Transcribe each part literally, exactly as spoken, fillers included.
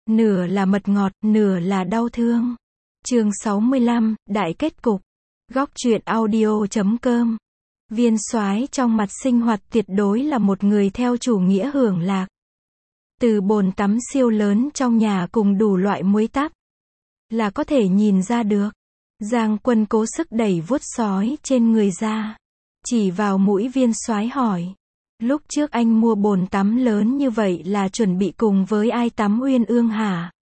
Nửa là mật ngọt, nửa là đau thương. Chương sáu mươi lăm, Đại kết cục. Góc truyện audio chấm com. Viên soái trong mặt sinh hoạt tuyệt đối là một người theo chủ nghĩa hưởng lạc. Từ bồn tắm siêu lớn trong nhà cùng đủ loại muối tắp là có thể nhìn ra được. Giang Quân cố sức đẩy vuốt sói trên người ra, chỉ vào mũi Viên soái hỏi. Lúc trước anh mua bồn tắm lớn như vậy là chuẩn bị cùng với ai tắm uyên ương hả?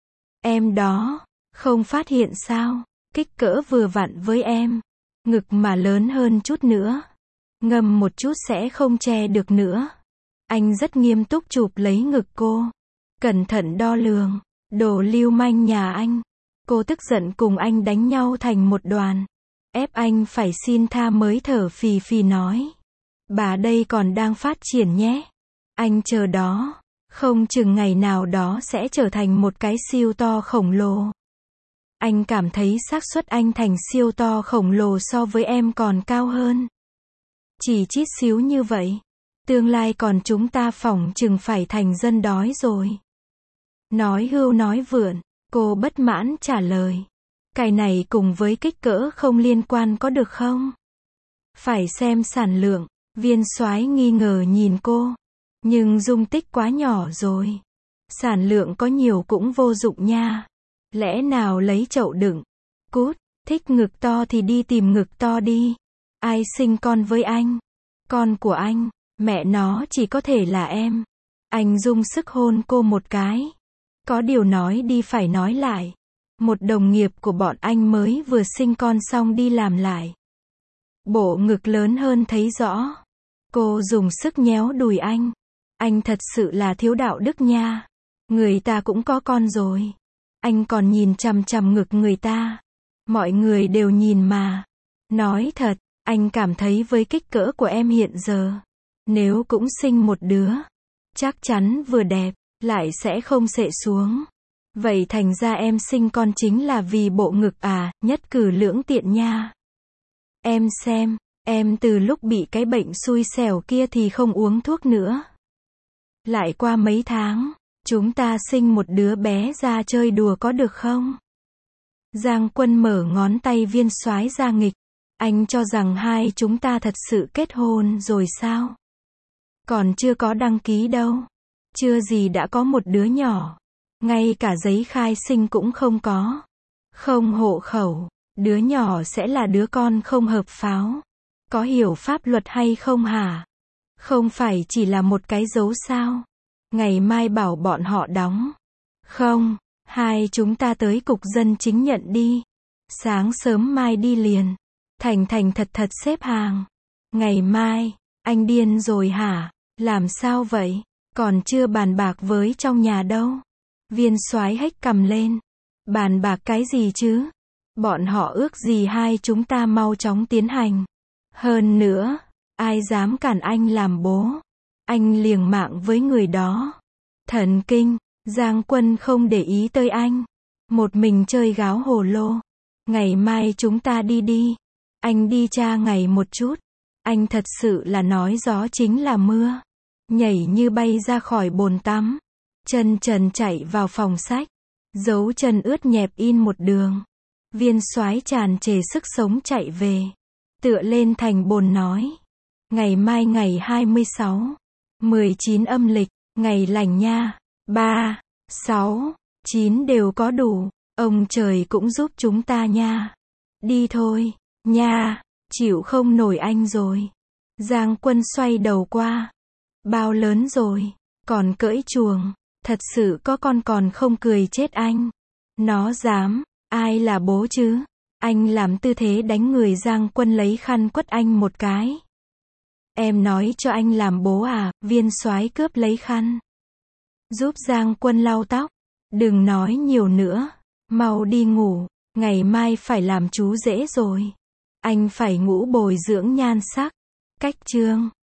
Em đó, không phát hiện sao? Kích cỡ vừa vặn với em. Ngực mà lớn hơn chút nữa. Ngâm một chút sẽ không che được nữa. Anh rất nghiêm túc chụp lấy ngực cô. Cẩn thận đo lường. Đồ lưu manh nhà anh. Cô tức giận cùng anh đánh nhau thành một đoàn. Ép anh phải xin tha mới thở phì phì nói. Bà đây còn đang phát triển nhé. Anh chờ đó. Không chừng ngày nào đó sẽ trở thành một cái siêu to khổng lồ. Anh cảm thấy xác suất anh thành siêu to khổng lồ so với em còn cao hơn. Chỉ chít xíu như vậy. Tương lai còn chúng ta phỏng chừng phải thành dân đói rồi. Nói hưu nói vượn. Cô bất mãn trả lời. Cái này cùng với kích cỡ không liên quan có được không? Phải xem sản lượng. Viên soái nghi ngờ nhìn cô. Nhưng dung tích quá nhỏ rồi. Sản lượng có nhiều cũng vô dụng nha. Lẽ nào lấy chậu đựng? Cút, thích ngực to thì đi tìm ngực to đi. Ai sinh con với anh? Con của anh, mẹ nó chỉ có thể là em. Anh dùng sức hôn cô một cái. Có điều nói đi phải nói lại. Một đồng nghiệp của bọn anh mới vừa sinh con xong đi làm lại. Bộ ngực lớn hơn thấy rõ. Cô dùng sức nhéo đùi anh. Anh thật sự là thiếu đạo đức nha. Người ta cũng có con rồi. Anh còn nhìn chằm chằm ngực người ta. Mọi người đều nhìn mà. Nói thật, anh cảm thấy với kích cỡ của em hiện giờ, nếu cũng sinh một đứa, chắc chắn vừa đẹp, lại sẽ không xệ xuống. Vậy thành ra em sinh con chính là vì bộ ngực à, nhất cử lưỡng tiện nha. Em xem, em từ lúc bị cái bệnh xui xẻo kia thì không uống thuốc nữa. Lại qua mấy tháng, chúng ta sinh một đứa bé ra chơi đùa có được không? Giang Quân mở ngón tay Viên soái ra nghịch. Anh cho rằng hai chúng ta thật sự kết hôn rồi sao? Còn chưa có đăng ký đâu. Chưa gì đã có một đứa nhỏ. Ngay cả giấy khai sinh cũng không có. Không hộ khẩu. Đứa nhỏ sẽ là đứa con không hợp pháo. Có hiểu pháp luật hay không hả? Không phải chỉ là một cái dấu sao? Ngày mai bảo bọn họ đóng. Không, hai chúng ta tới cục dân chính nhận đi. Sáng sớm mai đi liền. Thành thành thật thật xếp hàng. Ngày mai, anh điên rồi hả? Làm sao vậy? Còn chưa bàn bạc với trong nhà đâu. Viên soái hếch cằm lên. Bàn bạc cái gì chứ? Bọn họ ước gì hai chúng ta mau chóng tiến hành. Hơn nữa, ai dám cản anh làm bố? Anh liều mạng với người đó. Thần kinh, Giang Quân không để ý tới anh. Một mình chơi gáo hồ lô. Ngày mai chúng ta đi đi. Anh đi tra ngày một chút. Anh thật sự là nói gió chính là mưa. Nhảy như bay ra khỏi bồn tắm. Chân trần chạy vào phòng sách. Dấu chân ướt nhẹp in một đường. Viên soái tràn trề sức sống chạy về. Tựa lên thành bồn nói. Ngày mai ngày hai mươi sáu. mười chín âm lịch. Ngày lành nha. ba, sáu, chín đều có đủ. Ông trời cũng giúp chúng ta nha. Đi thôi. Nha. Chịu không nổi anh rồi. Giang Quân xoay đầu qua. Bao lớn rồi. Còn cưỡi chuồng. Thật sự có con còn không cười chết anh. Nó dám. Ai là bố chứ? Anh làm tư thế đánh người. Giang Quân lấy khăn quất anh một cái. Em nói cho anh làm bố à? Viên soái cướp lấy khăn. Giúp Giang Quân lau tóc. Đừng nói nhiều nữa. Mau đi ngủ. Ngày mai phải làm chú rể rồi. Anh phải ngủ bồi dưỡng nhan sắc. Cách chương.